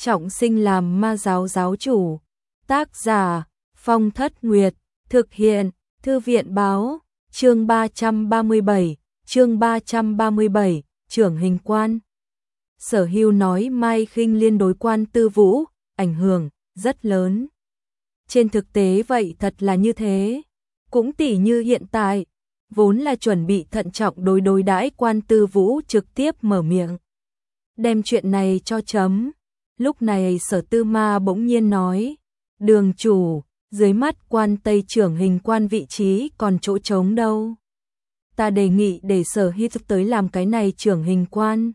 trọng sinh làm ma giáo giáo chủ. Tác giả Phong Thất Nguyệt, thực hiện Thư viện báo, chương 337, trưởng hình quan. Sở Hưu nói Mai Khinh Liên đối Quan Tư Vũ, ảnh hưởng rất lớn. Trên thực tế vậy thật là như thế. Cũng tỉ như hiện tại, vốn là chuẩn bị thận trọng đối đãi Quan Tư Vũ trực tiếp mở miệng. Đem chuyện này cho chấm. Lúc này Sở Tư Ma bỗng nhiên nói, Đường chủ, dưới mắt Quan Tây trưởng hình quan vị trí còn chỗ trống đâu. Ta đề nghị để Sở Hưu tới làm cái này trưởng hình quan.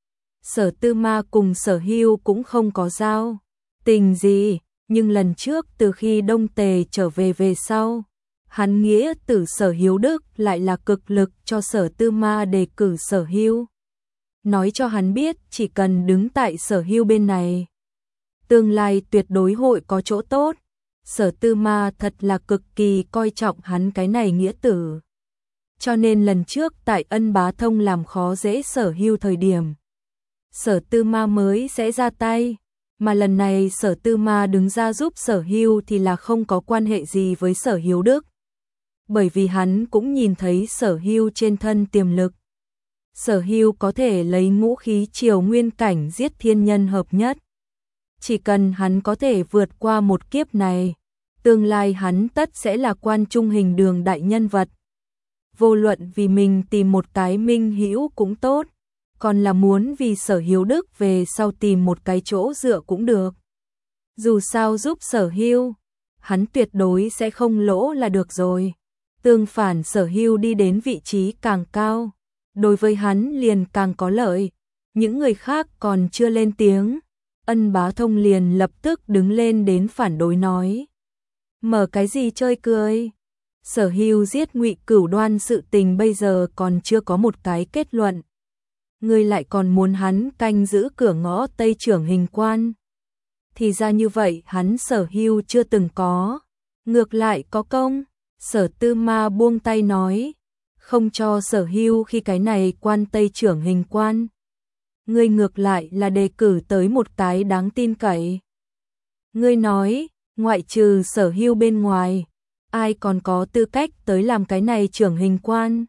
Sở Tư Ma cùng Sở Hưu cũng không có giao tình gì, nhưng lần trước từ khi Đông Tề trở về sau, hắn nghĩa tử Sở Hiếu Đức lại là cực lực cho Sở Tư Ma đề cử Sở Hưu. Nói cho hắn biết chỉ cần đứng tại Sở Hưu bên này, tương lai tuyệt đối hội có chỗ tốt. Sở Tư Ma thật là cực kỳ coi trọng hắn cái này nghĩa tử. Cho nên lần trước tại Ân Bá Thông làm khó dễ Sở Hưu thời điểm, Sở Tư Ma mới sẽ ra tay, mà lần này Sở Tư Ma đứng ra giúp Sở Hưu thì là không có quan hệ gì với Sở Hiếu Đức. Bởi vì hắn cũng nhìn thấy Sở Hưu trên thân tiềm lực. Sở Hưu có thể lấy ngũ khí triều nguyên cảnh giết thiên nhân hợp nhất. Chỉ cần hắn có thể vượt qua một kiếp này, tương lai hắn tất sẽ là Quan Trung hình đường đại nhân vật. Vô luận vì mình tìm một cái minh hữu cũng tốt, còn là muốn vì Sở Hiếu Đức về sau tìm một cái chỗ dựa cũng được. Dù sao giúp Sở Hưu, hắn tuyệt đối sẽ không lỗ là được rồi. Tương phản Sở Hưu đi đến vị trí càng cao, đối với hắn liền càng có lợi. Những người khác còn chưa lên tiếng, Ân Bá Thông liền lập tức đứng lên đến phản đối nói. Mở cái gì chơi cười? Sở Hưu giết Ngụy Cửu Đoan sự tình bây giờ còn chưa có một cái kết luận. Ngươi lại còn muốn hắn canh giữ cửa ngõ Tây trưởng hình quan. Thì ra như vậy hắn Sở Hưu chưa từng có. Ngược lại có công. Sở Tư Ma buông tay nói, không cho Sở Hưu khi cái này Quan Tây trưởng hình quan. Ngươi ngược lại là đề cử tới một cái đáng tin cậy. Ngươi nói, ngoại trừ Sở Hưu bên ngoài, ai còn có tư cách tới làm cái này trưởng hình quan?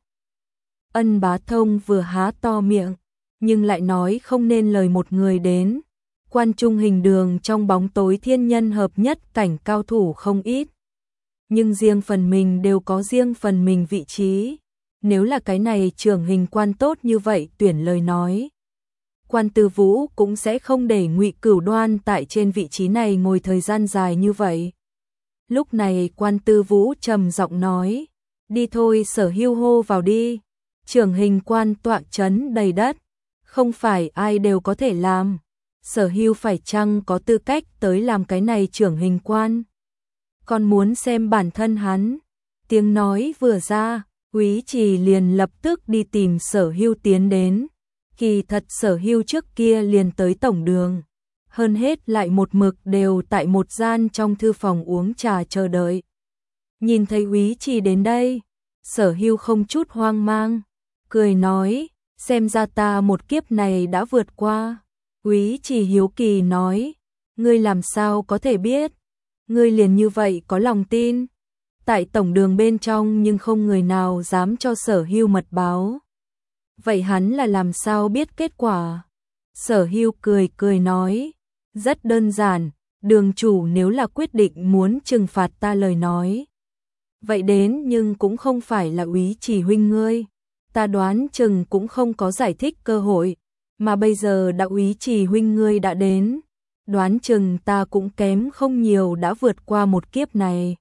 Ân Bá Thông vừa há to miệng, nhưng lại nói không nên lời một người đến. Quan Trung hình đường trong bóng tối thiên nhân hợp nhất cảnh cao thủ không ít. Nhưng riêng phần mình đều có riêng phần mình vị trí. Nếu là cái này trưởng hình quan tốt như vậy tuyển lời nói, Quan Tư Vũ cũng sẽ không để Ngụy Cửu Đoan tại trên vị trí này ngồi thời gian dài như vậy. Lúc này Quan Tư Vũ trầm giọng nói, đi thôi Sở Hưu hô vào đi. Trưởng hình quan tọa chấn đầy đất, không phải ai đều có thể làm. Sở Hưu phải chăng có tư cách tới làm cái này trưởng hình quan? Còn muốn xem bản thân hắn. Tiếng nói vừa ra, Úy Trì liền lập tức đi tìm Sở Hưu tiến đến. Kỳ thật Sở Hưu trước kia liền tới tổng đường, hơn hết lại một mực đều tại một gian trong thư phòng uống trà chờ đợi. Nhìn thấy Úy Trì đến đây, Sở Hưu không chút hoang mang, cười nói, xem ra ta một kiếp này đã vượt qua. Úy Trì hiếu kỳ nói, ngươi làm sao có thể biết? Ngươi liền như vậy có lòng tin? Tại tổng đường bên trong nhưng không người nào dám cho Sở Hưu mật báo. Vậy hắn là làm sao biết kết quả? Sở Hưu cười nói, rất đơn giản, đường chủ nếu là quyết định muốn trừng phạt ta lời nói. Vậy đến nhưng cũng không phải là Úy Trì huynh ngươi, ta đoán chừng cũng không có giải thích cơ hội, mà bây giờ đã Úy Trì huynh ngươi đã đến, đoán chừng ta cũng kém không nhiều đã vượt qua một kiếp này.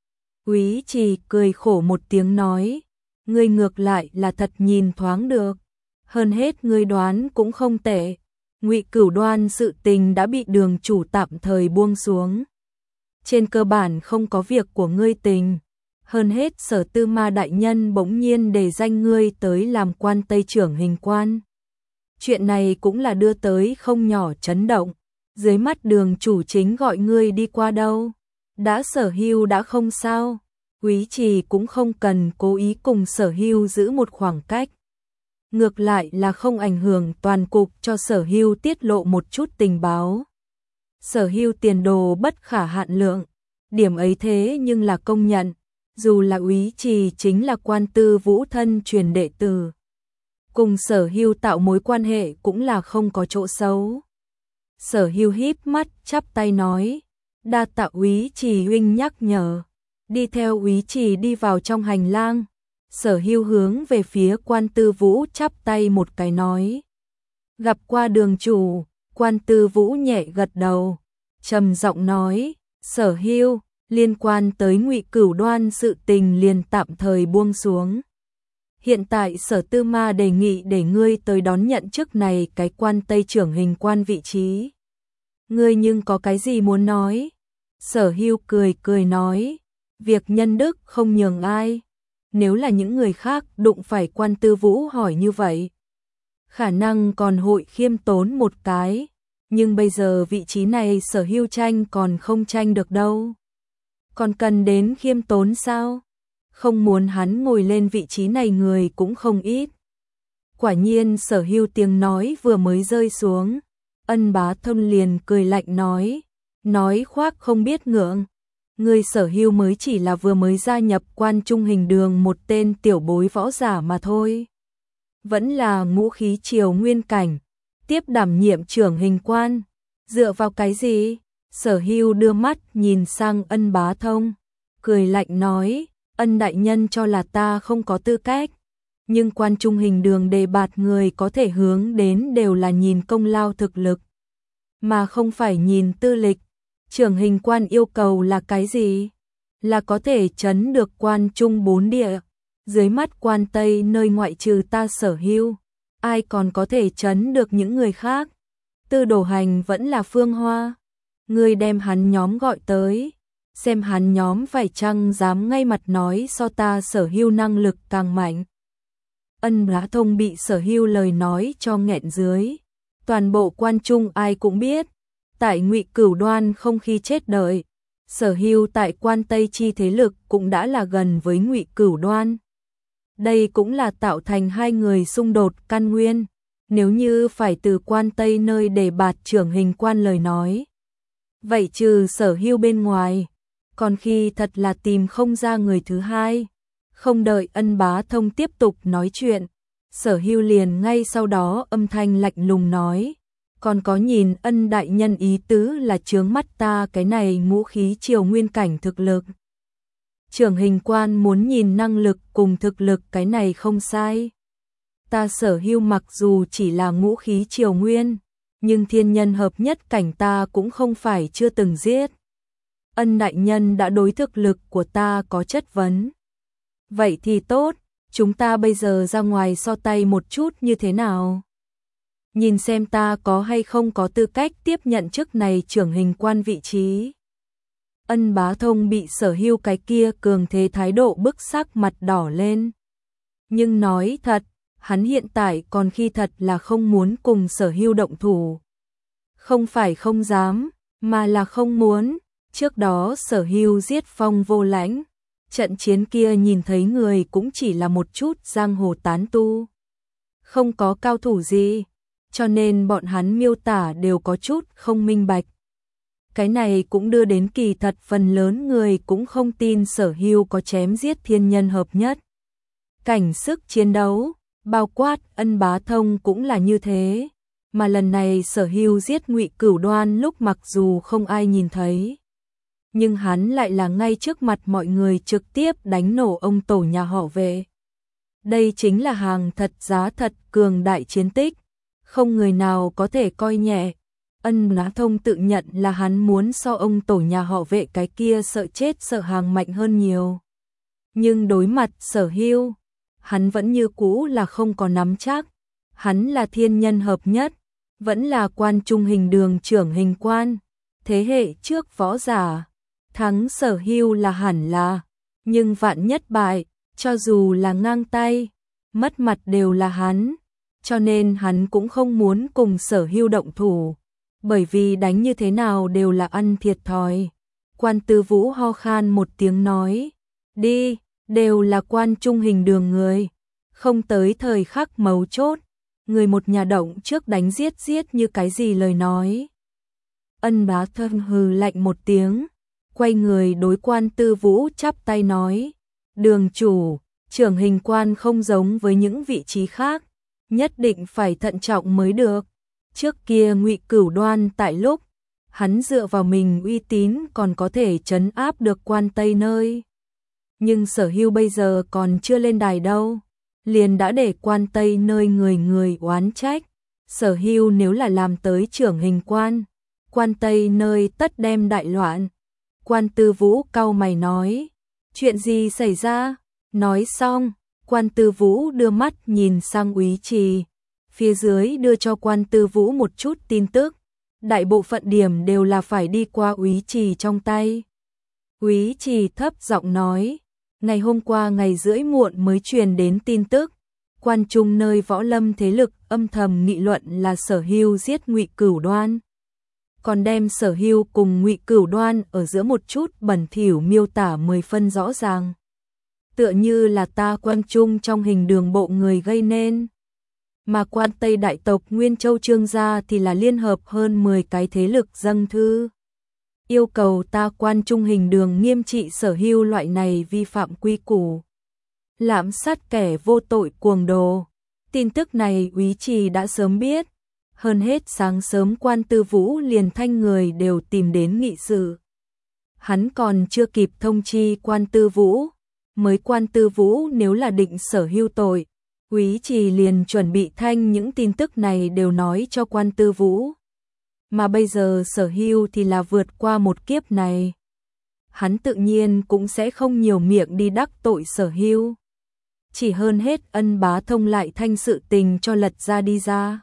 Úy Trì cười khổ một tiếng nói, ngươi ngược lại là thật nhìn thoáng được, hơn hết ngươi đoán cũng không tệ. Ngụy Cửu Đoan sự tình đã bị đường chủ tạm thời buông xuống. Trên cơ bản không có việc của ngươi tình. Hơn hết Sở Tư Ma đại nhân bỗng nhiên đề danh ngươi tới làm Quan Tây trưởng hình quan. Chuyện này cũng là đưa tới không nhỏ chấn động. Dưới mắt đường chủ chính gọi ngươi đi qua đâu. Đã Sở Hưu đã không sao. Úy Trì cũng không cần cố ý cùng Sở Hưu giữ một khoảng cách. Ngược lại là không ảnh hưởng toàn cục cho Sở Hưu tiết lộ một chút tình báo. Sở Hưu tiền đồ bất khả hạn lượng, điểm ấy thế nhưng là công nhận, dù là úy trì chính là Quan Tư Vũ thân truyền đệ tử. Cùng Sở Hưu tạo mối quan hệ cũng là không có chỗ xấu. Sở Hưu híp mắt chắp tay nói, đa tạ úy trì huynh nhắc nhở. Đi theo úy trì đi vào trong hành lang, Sở Hưu hướng về phía Quan Tư Vũ chắp tay một cái nói. Gặp qua đường chủ, Quan Tư Vũ nhẹ gật đầu, trầm giọng nói, Sở Hưu, liên quan tới Ngụy Cửu Đoan sự tình liền tạm thời buông xuống. Hiện tại Sở Tư Ma đề nghị để ngươi tới đón nhận chức này cái quan Tây trưởng hình quan vị trí. Ngươi nhưng có cái gì muốn nói? Sở Hưu cười cười nói, việc nhân đức không nhường ai. Nếu là những người khác đụng phải Quan Tư Vũ hỏi như vậy, khả năng còn hội khiêm tốn một cái, nhưng bây giờ vị trí này Sở Hưu tranh còn không tranh được đâu. Còn cần đến khiêm tốn sao? Không muốn hắn ngồi lên vị trí này người cũng không ít. Quả nhiên Sở Hưu tiếng nói vừa mới rơi xuống, Ân Bá Thông liền cười lạnh nói khoác không biết ngượng. Người Sở Hưu mới chỉ là vừa mới gia nhập Quan Trung Hình Đường một tên tiểu bối võ giả mà thôi. Vẫn là ngũ khí triều nguyên cảnh, tiếp đảm nhiệm trưởng hình quan. Dựa vào cái gì? Sở Hưu đưa mắt nhìn sang Ân Bá Thông, cười lạnh nói, Ân đại nhân cho là ta không có tư cách. Nhưng Quan Trung Hình Đường đề bạt người có thể hướng đến đều là nhìn công lao thực lực, mà không phải nhìn tư lịch. Trưởng hình quan yêu cầu là cái gì? Là có thể trấn được Quan Trung 4 địa. Dưới mắt Quan Tây nơi ngoại trừ ta Sở Hưu, ai còn có thể trấn được những người khác? Tư Đồ Hành vẫn là Phương Hoa. Ngươi đem hắn nhóm gọi tới, xem hắn nhóm phải chăng dám ngay mặt nói so ta Sở Hưu năng lực càng mạnh. Ân Bá Thông bị Sở Hưu lời nói cho nghẹn dưới. Toàn bộ Quan Trung ai cũng biết, tại Ngụy Cửu Đoan không khi chết đợi, Sở Hưu tại Quan Tây chi thế lực cũng đã là gần với Ngụy Cửu Đoan. Đây cũng là tạo thành hai người xung đột căn nguyên. Nếu như phải từ Quan Tây nơi đề bạt trưởng hình quan lời nói, vậy trừ Sở Hưu bên ngoài, còn khi thật là tìm không ra người thứ hai. Không đợi Ân Bá Thông tiếp tục nói chuyện, Sở Hưu liền ngay sau đó âm thanh lạnh lùng nói, còn có nhìn Ân đại nhân ý tứ là chướng mắt ta cái này ngũ khí triều nguyên cảnh thực lực. Trưởng hình quan muốn nhìn năng lực cùng thực lực cái này không sai. Ta Sở Hưu mặc dù chỉ là ngũ khí triều nguyên, nhưng thiên nhân hợp nhất cảnh ta cũng không phải chưa từng giết. Ân đại nhân đã đối thực lực của ta có chất vấn. Vậy thì tốt, chúng ta bây giờ ra ngoài so tay một chút như thế nào? Nhìn xem ta có hay không có tư cách tiếp nhận chức này trưởng hình quan vị trí. Ân Bá Thông bị Sở Hưu cái kia cường thế thái độ bức sắc mặt đỏ lên. Nhưng nói thật, hắn hiện tại còn khi thật là không muốn cùng Sở Hưu động thủ. Không phải không dám, mà là không muốn. Trước đó Sở Hưu giết Phong Vô Lãnh, trận chiến kia nhìn thấy người cũng chỉ là một chút giang hồ tán tu, không có cao thủ gì, cho nên bọn hắn miêu tả đều có chút không minh bạch. Cái này cũng đưa đến kỳ thật phần lớn người cũng không tin Sở Hưu có chém giết thiên nhân hợp nhất cảnh sức chiến đấu, bao quát Ân Bá Thông cũng là như thế. Mà lần này Sở Hưu giết Ngụy Cửu Đoan lúc mặc dù không ai nhìn thấy, nhưng hắn lại là ngay trước mặt mọi người trực tiếp đánh nổ ông tổ nhà họ Vệ. Đây chính là hàng thật giá thật cường đại chiến tích, không người nào có thể coi nhẹ. Ân Bá Thông tự nhận là hắn muốn so ông tổ nhà họ Vệ cái kia sợ chết sợ hàng mạnh hơn nhiều. Nhưng đối mặt Sở Hưu, hắn vẫn như cũ là không có nắm chắc. Hắn là thiên nhân hợp nhất, vẫn là Quan Trung Hình Đường trưởng hình quan, thế hệ trước võ giả. Thắng Sở Hưu là hẳn là, nhưng vạn nhất bại, cho dù là ngang tay, mất mặt đều là hắn, cho nên hắn cũng không muốn cùng Sở Hưu động thủ, bởi vì đánh như thế nào đều là ăn thiệt thòi. Quan Tư Vũ ho khan một tiếng nói, đi, đều là Quan Trung Hình Đường người, không tới thời khắc mấu chốt, người một nhà động trước đánh giết như cái gì lời nói. Ân Bá Thông hừ lạnh một tiếng, quay người đối Quan Tư Vũ chắp tay nói, đường chủ, trưởng hình quan không giống với những vị trí khác, nhất định phải thận trọng mới được. Trước kia Ngụy Cửu Đoan tại lúc hắn dựa vào mình uy tín còn có thể trấn áp được Quan Tây nơi. Nhưng Sở Hưu bây giờ còn chưa lên đài đâu, liền đã để Quan Tây nơi người người oán trách. Sở Hưu nếu là làm tới trưởng hình quan, Quan Tây nơi tất đem đại loạn. Quan Tư Vũ cau mày nói, chuyện gì xảy ra? Nói xong, Quan Tư Vũ đưa mắt nhìn sang Úy Trì, phía dưới đưa cho Quan Tư Vũ một chút tin tức, đại bộ phận điểm đều là phải đi qua Úy Trì trong tay. Úy Trì thấp giọng nói, ngày hôm qua ngày rưỡi muộn mới truyền đến tin tức, quan trung nơi võ lâm thế lực âm thầm nghị luận là Sở Hưu giết Ngụy Cửu Đoan. Còn đem Sở Hưu cùng Ngụy Cửu Đoan ở giữa một chút bẩn thỉu miêu tả 10 phân rõ ràng. Tựa như là ta Quan Trung trong hình đường bộ người gây nên. Mà Quan Tây đại tộc Nguyên Châu Trương gia thì là liên hợp hơn 10 cái thế lực dâng thư. Yêu cầu ta Quan Trung hình đường nghiêm trị Sở Hưu loại này vi phạm quy củ, lạm sát kẻ vô tội cuồng đồ. Tin tức này Úy Trì đã sớm biết. Hơn hết sáng sớm Quan Tư Vũ liền thanh người đều tìm đến nghị sự. Hắn còn chưa kịp thông chi Quan Tư Vũ, mới Quan Tư Vũ nếu là định Sở Hưu tội, Úy Trì liền chuẩn bị thanh những tin tức này đều nói cho Quan Tư Vũ. Mà bây giờ Sở Hưu thì là vượt qua một kiếp này, hắn tự nhiên cũng sẽ không nhiều miệng đi đắc tội Sở Hưu. Chỉ hơn hết Ân Bá Thông lại thanh sự tình cho lật ra đi ra,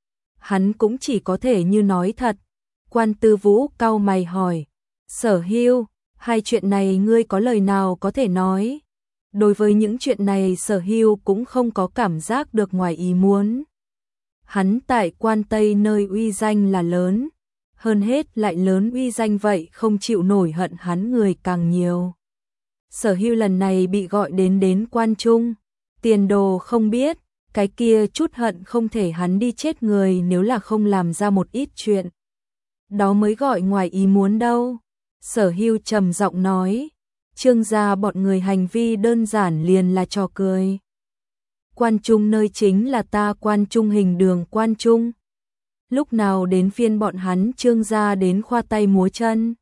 hắn cũng chỉ có thể như nói thật. Quan Tư Vũ cau mày hỏi, Sở Hưu, hai chuyện này ngươi có lời nào có thể nói? Đối với những chuyện này Sở Hưu cũng không có cảm giác được ngoài ý muốn. Hắn tại Quan Tây nơi uy danh là lớn, hơn hết lại lớn uy danh vậy không chịu nổi hận hắn người càng nhiều. Sở Hưu lần này bị gọi đến Quan Trung, tiền đồ không biết, cái kia chút hận không thể hắn đi chết người nếu là không làm ra một ít chuyện. Đó mới gọi ngoài ý muốn đâu. Sở Hưu trầm giọng nói, Trương gia bọn người hành vi đơn giản liền là trò cười. Quan Trung nơi chính là ta Quan Trung hình đường Quan Trung. Lúc nào đến phiên bọn hắn Trương gia đến khoa tay múa chân.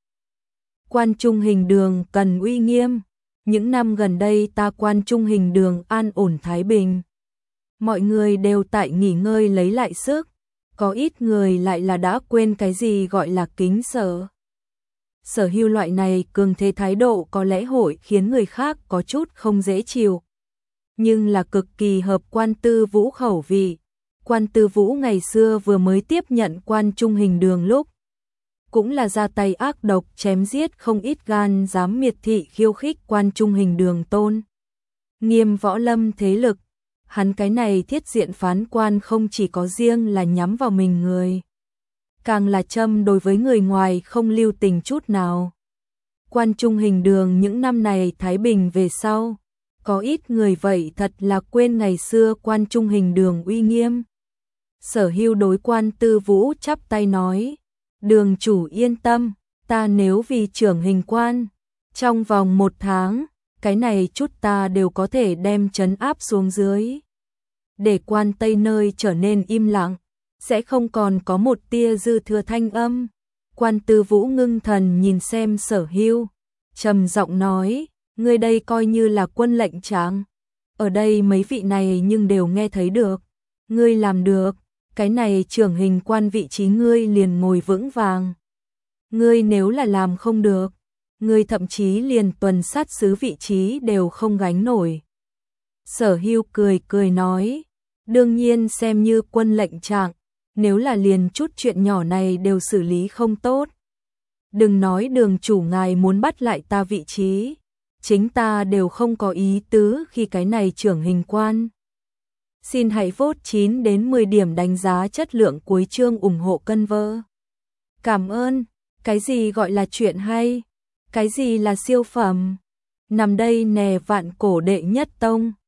Quan Trung hình đường cần uy nghiêm. Những năm gần đây ta Quan Trung hình đường an ổn thái bình. Mọi người đều tại nghỉ ngơi lấy lại sức. Có ít người lại là đã quên cái gì gọi là kính sợ. Sở Hưu loại này cường thế thái độ có lẽ hội khiến người khác có chút không dễ chịu, nhưng là cực kỳ hợp Quan Tư Vũ khẩu vị. Quan Tư Vũ ngày xưa vừa mới tiếp nhận Quan Trung hình đường lúc, cũng là ra tay ác độc chém giết không ít gan dám miệt thị khiêu khích Quan Trung hình đường tôn nghiêm võ lâm thế lực. Hắn cái này thiết diện phán quan không chỉ có riêng là nhắm vào mình người, càng là châm đối với người ngoài không lưu tình chút nào. Quan Trung hình đường những năm này thái bình về sau, có ít người vậy thật là quên ngày xưa Quan Trung hình đường uy nghiêm. Sở Hưu đối Quan Tư Vũ chắp tay nói, đường chủ yên tâm, ta nếu vì trưởng hình quan, trong vòng 1 tháng, cái này chút ta đều có thể đem trấn áp xuống dưới. Để Quan Tây nơi trở nên im lặng, sẽ không còn có một tia dư thừa thanh âm. Quan Tư Vũ ngưng thần nhìn xem Sở Hưu, trầm giọng nói, ngươi đây coi như là quân lệnh trạng. Ở đây mấy vị này nhưng đều nghe thấy được. Ngươi làm được, cái này trưởng hình quan vị trí ngươi liền ngồi vững vàng. Ngươi nếu là làm không được, ngươi thậm chí liền tuần sát sứ vị trí đều không gánh nổi. Sở Hưu cười cười nói, đương nhiên xem như quân lệnh trạng, nếu là liền chút chuyện nhỏ này đều xử lý không tốt. Đừng nói đường chủ ngài muốn bắt lại ta vị trí, chính ta đều không có ý tứ khi cái này trưởng hình quan. Xin hãy vote 9 đến 10 điểm đánh giá chất lượng cuối chương ủng hộ cân vơ. Cảm ơn, cái gì gọi là chuyện hay, cái gì là siêu phẩm. Nằm đây nè vạn cổ đệ nhất tông.